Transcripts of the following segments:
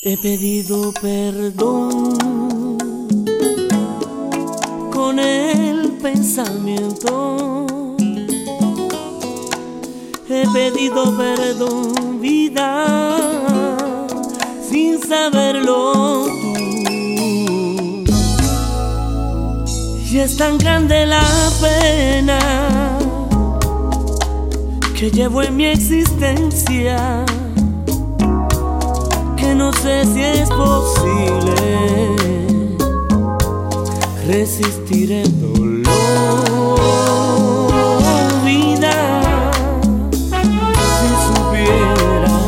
He pedido perdón con el pensamiento. He pedido perdón, vida, sin saberlo tú. Y es tan grande la pena que llevo en mi existencia, que no sé si es posible resistir el dolor, vida, si supieras.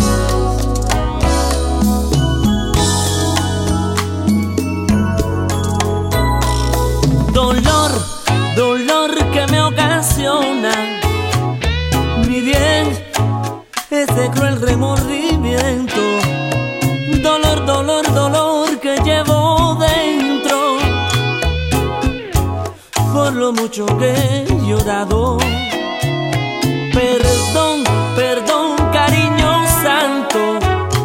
Dolor, dolor que me ocasiona mi bien, ese cruel remordimiento. Dolor, dolor, dolor que llevo dentro por lo mucho que he llorado. Perdón, perdón, cariño santo,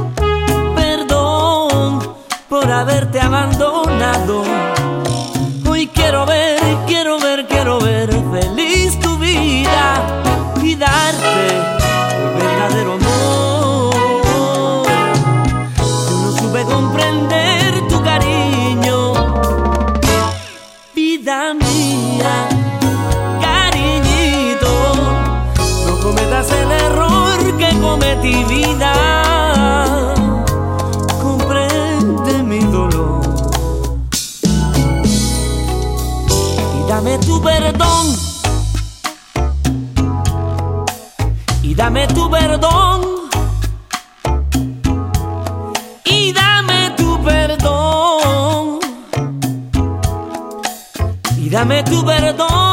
perdón por haberte abandonado. Hoy quiero ver, quiero ver, quiero ver feliz tu vida y darte el verdadero amor. Yo no supe comprender tu cariño, vida mía, cariñito. No cometas el error que cometí, vida. Comprende mi dolor y dame tu perdón. Y dame tu perdón, y dame tu perdón, y dame tu perdón.